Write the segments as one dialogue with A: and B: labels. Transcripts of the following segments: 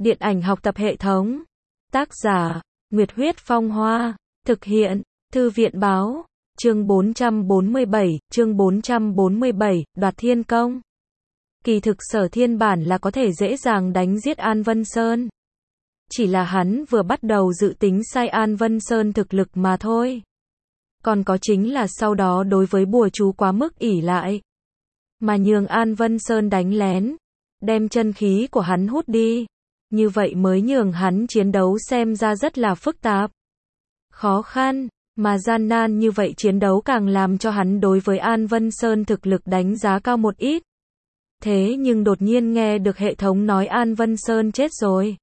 A: Điện ảnh học tập hệ thống. Tác giả, Nguyệt Huyết Phong Hoa. Thực hiện, Thư viện Báo. Chương 447, Đoạt Thiên Công. Kỳ thực Sở Thiên bản là có thể dễ dàng đánh giết An Vân Sơn. Chỉ là hắn vừa bắt đầu dự tính sai An Vân Sơn thực lực mà thôi. Còn có chính là sau đó đối với bùa chú quá mức ỷ lại. Mà nhường An Vân Sơn đánh lén, đem chân khí của hắn hút đi. Như vậy mới nhường hắn chiến đấu xem ra rất là phức tạp. Khó khăn, mà gian nan như vậy chiến đấu càng làm cho hắn đối với An Vân Sơn thực lực đánh giá cao một ít. Thế nhưng đột nhiên nghe được hệ thống nói An Vân Sơn chết rồi.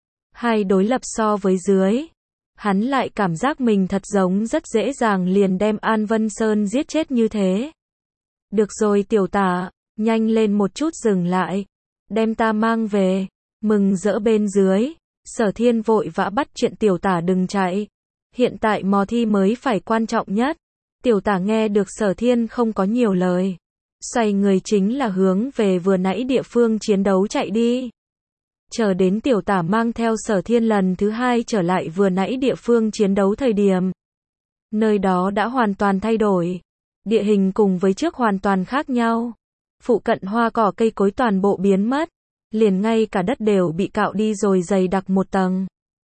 A: Hai đối lập so với dưới. Hắn lại cảm giác mình thật giống rất dễ dàng liền đem An Vân Sơn giết chết như thế. Được rồi tiểu tả, nhanh lên một chút dừng lại. Đem ta mang về. Mừng rỡ bên dưới. Sở Thiên vội vã bắt chuyện tiểu tả đừng chạy. Hiện tại mò thi mới phải quan trọng nhất. Tiểu tả nghe được Sở Thiên không có nhiều lời. Xoay người chính là hướng về vừa nãy địa phương chiến đấu chạy đi. Chờ đến tiểu tả mang theo Sở Thiên lần thứ hai trở lại vừa nãy địa phương chiến đấu thời điểm. Nơi đó đã hoàn toàn thay đổi. Địa hình cùng với trước hoàn toàn khác nhau. Phụ cận hoa cỏ cây cối toàn bộ biến mất. Liền ngay cả đất đều bị cạo đi rồi dày đặc một tầng.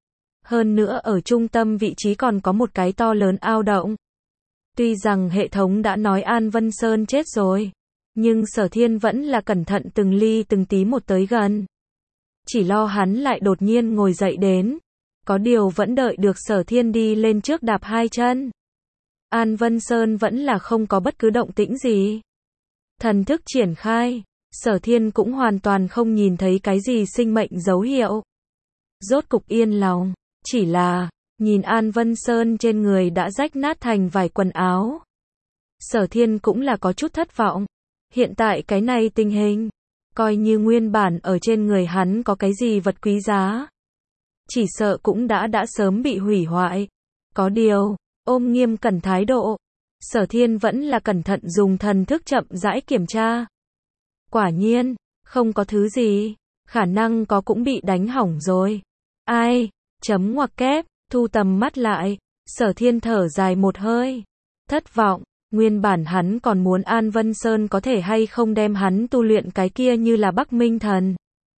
A: Hơn nữa ở trung tâm vị trí còn có một cái to lớn ao động. Tuy rằng hệ thống đã nói An Vân Sơn chết rồi. Nhưng Sở Thiên vẫn là cẩn thận từng ly từng tí một tới gần. Chỉ lo hắn lại đột nhiên ngồi dậy đến. Có điều vẫn đợi được Sở Thiên đi lên trước đạp hai chân. An Vân Sơn vẫn là không có bất cứ động tĩnh gì. Thần thức triển khai. Sở Thiên cũng hoàn toàn không nhìn thấy cái gì sinh mệnh dấu hiệu. Rốt cục yên lòng. Chỉ là, nhìn An Vân Sơn trên người đã rách nát thành vài quần áo. Sở Thiên cũng là có chút thất vọng. Hiện tại cái này tình hình, coi như nguyên bản ở trên người hắn có cái gì vật quý giá. Chỉ sợ cũng đã sớm bị hủy hoại. Có điều, ôm nghiêm cẩn thái độ. Sở Thiên vẫn là cẩn thận dùng thần thức chậm rãi kiểm tra. Quả nhiên, không có thứ gì. Khả năng có cũng bị đánh hỏng rồi. Ai? Chấm ngoặc kép, thu tầm mắt lại. Sở Thiên thở dài một hơi. Thất vọng. Nguyên bản hắn còn muốn An Vân Sơn có thể hay không đem hắn tu luyện cái kia như là Bắc Minh Thần.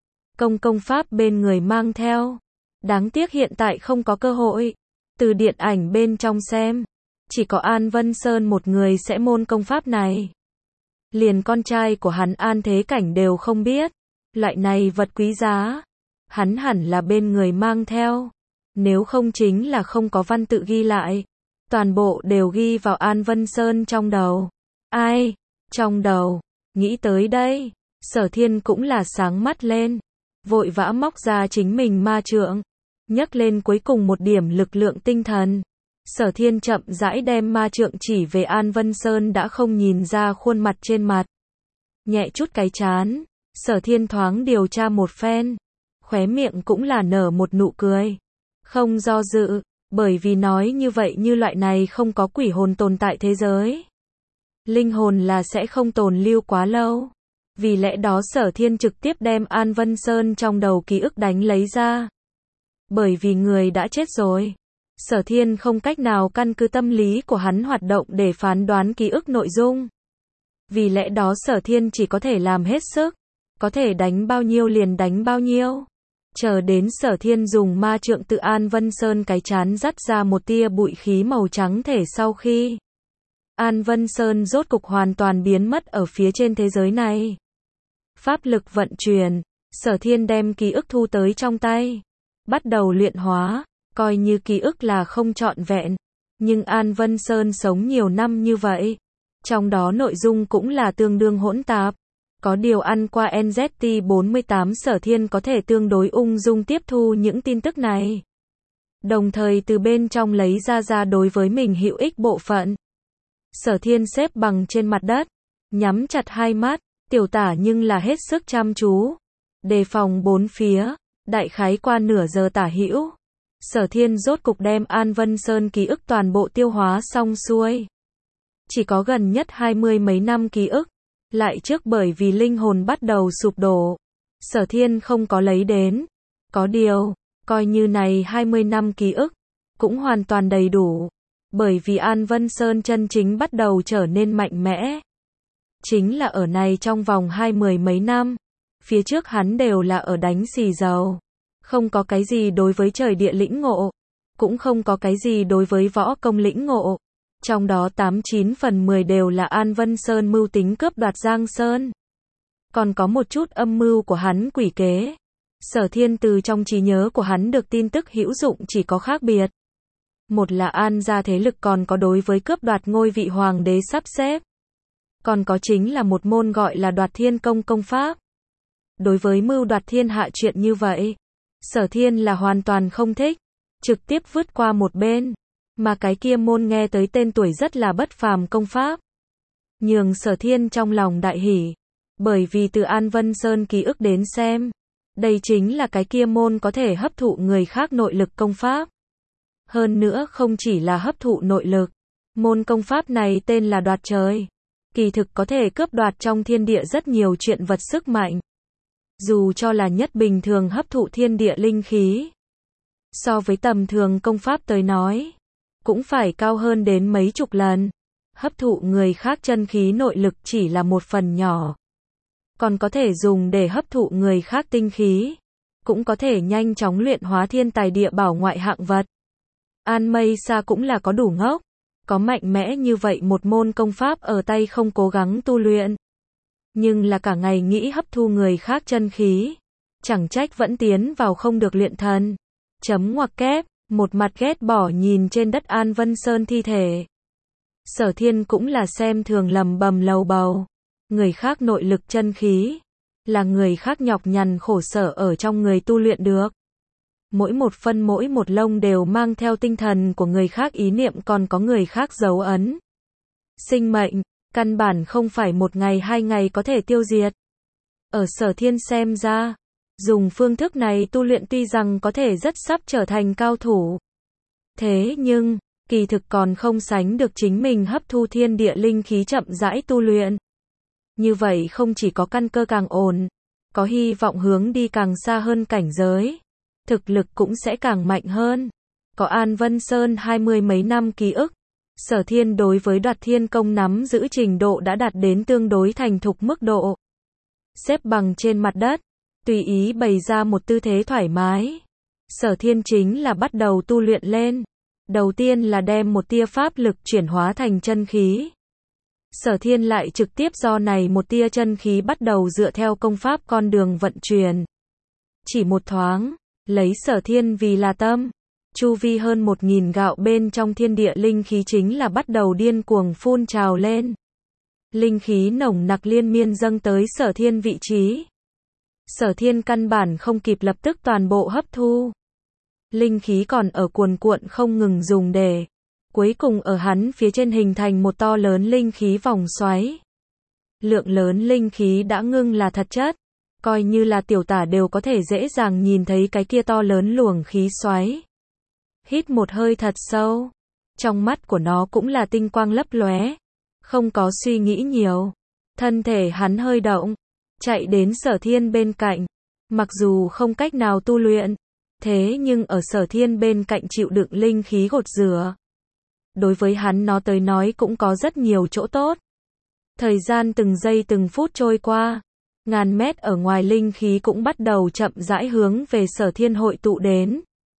A: Công pháp bên người mang theo. Đáng tiếc hiện tại không có cơ hội. Từ điện ảnh bên trong xem. Chỉ có An Vân Sơn một người sẽ môn công pháp này. Liền con trai của hắn An Thế Cảnh đều không biết. Loại này vật quý giá. Hắn hẳn là bên người mang theo. Nếu không chính là không có văn tự ghi lại. Toàn bộ đều ghi vào An Vân Sơn trong đầu. Ai? Trong đầu. Nghĩ tới đây. Sở Thiên cũng là sáng mắt lên. Vội vã móc ra chính mình ma trượng. Nhấc lên cuối cùng một điểm lực lượng tinh thần. Sở Thiên chậm rãi đem ma trượng chỉ về An Vân Sơn đã không nhìn ra khuôn mặt trên mặt. Nhẹ chút cái chán. Sở Thiên thoáng điều tra một phen. Khóe miệng cũng là nở một nụ cười. Không do dự. Bởi vì nói như vậy như loại này không có quỷ hồn tồn tại thế giới. Linh hồn là sẽ không tồn lưu quá lâu. Vì lẽ đó Sở Thiên trực tiếp đem An Vân Sơn trong đầu ký ức đánh lấy ra. Bởi vì người đã chết rồi. Sở Thiên không cách nào căn cứ tâm lý của hắn hoạt động để phán đoán ký ức nội dung. Vì lẽ đó Sở Thiên chỉ có thể làm hết sức. Có thể đánh bao nhiêu liền đánh bao nhiêu. Chờ đến Sở Thiên dùng ma trượng tự An Vân Sơn cái chán dắt ra một tia bụi khí màu trắng thể sau khi. An Vân Sơn rốt cục hoàn toàn biến mất ở phía trên thế giới này. Pháp lực vận chuyển. Sở Thiên đem ký ức thu tới trong tay. Bắt đầu luyện hóa. Coi như ký ức là không trọn vẹn. Nhưng An Vân Sơn sống nhiều năm như vậy. Trong đó nội dung cũng là tương đương hỗn tạp. Có điều ăn qua NZT48 Sở Thiên có thể tương đối ung dung tiếp thu những tin tức này. Đồng thời từ bên trong lấy ra đối với mình hữu ích bộ phận. Sở Thiên xếp bằng trên mặt đất. Nhắm chặt hai mắt. Tiểu tả nhưng là hết sức chăm chú. Đề phòng bốn phía. Đại khái qua nửa giờ tả hữu. Sở Thiên rốt cục đem An Vân Sơn ký ức toàn bộ tiêu hóa xong xuôi. Chỉ có gần nhất 20 mấy năm ký ức. Lại trước bởi vì linh hồn bắt đầu sụp đổ. Sở Thiên không có lấy đến. Có điều, coi như này 20 năm ký ức, cũng hoàn toàn đầy đủ, bởi vì An Vân Sơn chân chính bắt đầu trở nên mạnh mẽ. Chính là ở này trong vòng 20 mấy năm, phía trước hắn đều là ở đánh xì dầu, không có cái gì đối với trời địa lĩnh ngộ, cũng không có cái gì đối với võ công lĩnh ngộ, trong đó 89 phần 10 đều là An Vân Sơn mưu tính cướp đoạt Giang Sơn. Còn có một chút âm mưu của hắn quỷ kế. Sở Thiên từ trong trí nhớ của hắn được tin tức hữu dụng chỉ có khác biệt. Một là An gia thế lực còn có đối với cướp đoạt ngôi vị hoàng đế sắp xếp. Còn có chính là một môn gọi là Đoạt Thiên Công công pháp. Đối với mưu đoạt thiên hạ chuyện như vậy, Sở Thiên là hoàn toàn không thích, trực tiếp vứt qua một bên. Mà cái kia môn nghe tới tên tuổi rất là bất phàm công pháp, nhường Sở Thiên trong lòng đại hỉ, bởi vì từ An Vân Sơn ký ức đến xem, đây chính là cái kia môn có thể hấp thụ người khác nội lực công pháp. Hơn nữa không chỉ là hấp thụ nội lực, môn công pháp này tên là Đoạt Trời, kỳ thực có thể cướp đoạt trong thiên địa rất nhiều chuyện vật sức mạnh. Dù cho là nhất bình thường hấp thụ thiên địa linh khí, so với tầm thường công pháp tới nói, cũng phải cao hơn đến mấy chục lần. Hấp thụ người khác chân khí nội lực chỉ là một phần nhỏ, còn có thể dùng để hấp thụ người khác tinh khí, cũng có thể nhanh chóng luyện hóa thiên tài địa bảo ngoại hạng vật. An Mây Sa cũng là có đủ ngốc, có mạnh mẽ như vậy một môn công pháp ở tay không cố gắng tu luyện, nhưng là cả ngày nghĩ hấp thu người khác chân khí, chẳng trách vẫn tiến vào không được luyện thần. Chấm ngoặc kép, một mặt ghét bỏ nhìn trên đất An Vân Sơn thi thể. Sở Thiên cũng là xem thường lầm bầm lầu bầu, người khác nội lực chân khí, là người khác nhọc nhằn khổ sở ở trong người tu luyện được. Mỗi một phân mỗi một lông đều mang theo tinh thần của người khác ý niệm còn có người khác dấu ấn. Sinh mệnh, căn bản không phải một ngày hai ngày có thể tiêu diệt. Ở Sở Thiên xem ra, dùng phương thức này tu luyện tuy rằng có thể rất sắp trở thành cao thủ. Thế nhưng, kỳ thực còn không sánh được chính mình hấp thu thiên địa linh khí chậm rãi tu luyện. Như vậy không chỉ có căn cơ càng ổn, có hy vọng hướng đi càng xa hơn cảnh giới, thực lực cũng sẽ càng mạnh hơn. Có An Vân Sơn 20 mấy năm ký ức, Sở Thiên đối với Đoạt Thiên Công nắm giữ trình độ đã đạt đến tương đối thành thục mức độ. Xếp bằng trên mặt đất, tùy ý bày ra một tư thế thoải mái. Sở Thiên chính là bắt đầu tu luyện lên. Đầu tiên là đem một tia pháp lực chuyển hóa thành chân khí. Sở Thiên lại trực tiếp do này một tia chân khí bắt đầu dựa theo công pháp con đường vận chuyển. Chỉ một thoáng, lấy Sở Thiên vì là tâm, chu vi hơn 1000 gạo bên trong thiên địa linh khí chính là bắt đầu điên cuồng phun trào lên. Linh khí nồng nặc liên miên dâng tới Sở Thiên vị trí. Sở Thiên căn bản không kịp lập tức toàn bộ hấp thu. Linh khí còn ở cuồn cuộn không ngừng dùng để, cuối cùng ở hắn phía trên hình thành một to lớn linh khí vòng xoáy. Lượng lớn linh khí đã ngưng là thật chất, coi như là tiểu tả đều có thể dễ dàng nhìn thấy cái kia to lớn luồng khí xoáy. Hít một hơi thật sâu, trong mắt của nó cũng là tinh quang lấp lóe, không có suy nghĩ nhiều. Thân thể hắn hơi động, chạy đến Sở Thiên bên cạnh, mặc dù không cách nào tu luyện, thế nhưng ở Sở Thiên bên cạnh chịu đựng linh khí gột rửa. Đối với hắn nó tới nói cũng có rất nhiều chỗ tốt. Thời gian từng giây từng phút trôi qua, ngàn mét ở ngoài linh khí cũng bắt đầu chậm rãi hướng về Sở Thiên hội tụ đến.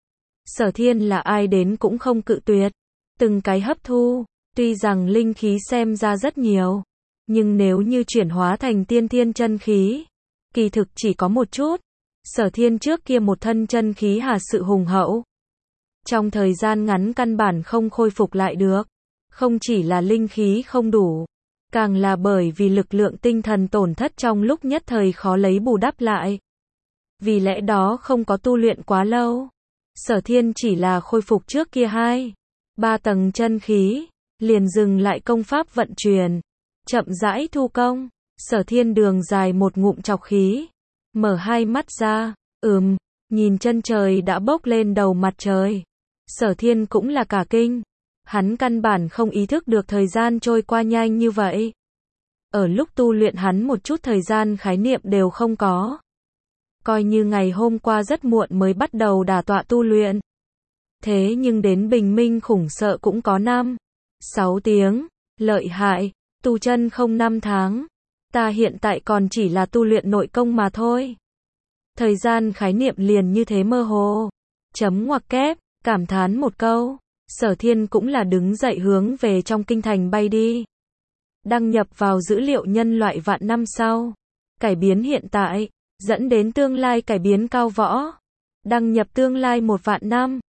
A: Sở Thiên là ai đến cũng không cự tuyệt, từng cái hấp thu, tuy rằng linh khí xem ra rất nhiều, nhưng nếu như chuyển hóa thành tiên thiên chân khí, kỳ thực chỉ có một chút. Sở Thiên trước kia một thân chân khí hà sự hùng hậu, trong thời gian ngắn căn bản không khôi phục lại được. Không chỉ là linh khí không đủ, càng là bởi vì lực lượng tinh thần tổn thất trong lúc nhất thời khó lấy bù đắp lại. Vì lẽ đó không có tu luyện quá lâu, Sở Thiên chỉ là khôi phục trước kia 2-3 tầng chân khí, liền dừng lại công pháp vận chuyển, chậm rãi thu công. Sở Thiên đường dài một ngụm trọc khí, mở hai mắt ra, nhìn chân trời đã bốc lên đầu mặt trời. Sở Thiên cũng là cả kinh, hắn căn bản không ý thức được thời gian trôi qua nhanh như vậy. Ở lúc tu luyện hắn một chút thời gian khái niệm đều không có. coi như ngày hôm qua rất muộn mới bắt đầu đả tọa tu luyện. Thế nhưng đến bình minh khủng sợ cũng có 6 tiếng, lợi hại, tu chân không 5 tháng. Ta hiện tại còn chỉ là tu luyện nội công mà thôi. Thời gian khái niệm liền như thế mơ hồ. Chấm ngoặc kép, cảm thán một câu. Sở Thiên cũng là đứng dậy hướng về trong kinh thành bay đi. Đăng nhập vào dữ liệu nhân loại vạn năm sau. Cải biến hiện tại, dẫn đến tương lai cải biến cao võ. Đăng nhập tương lai 1 vạn năm.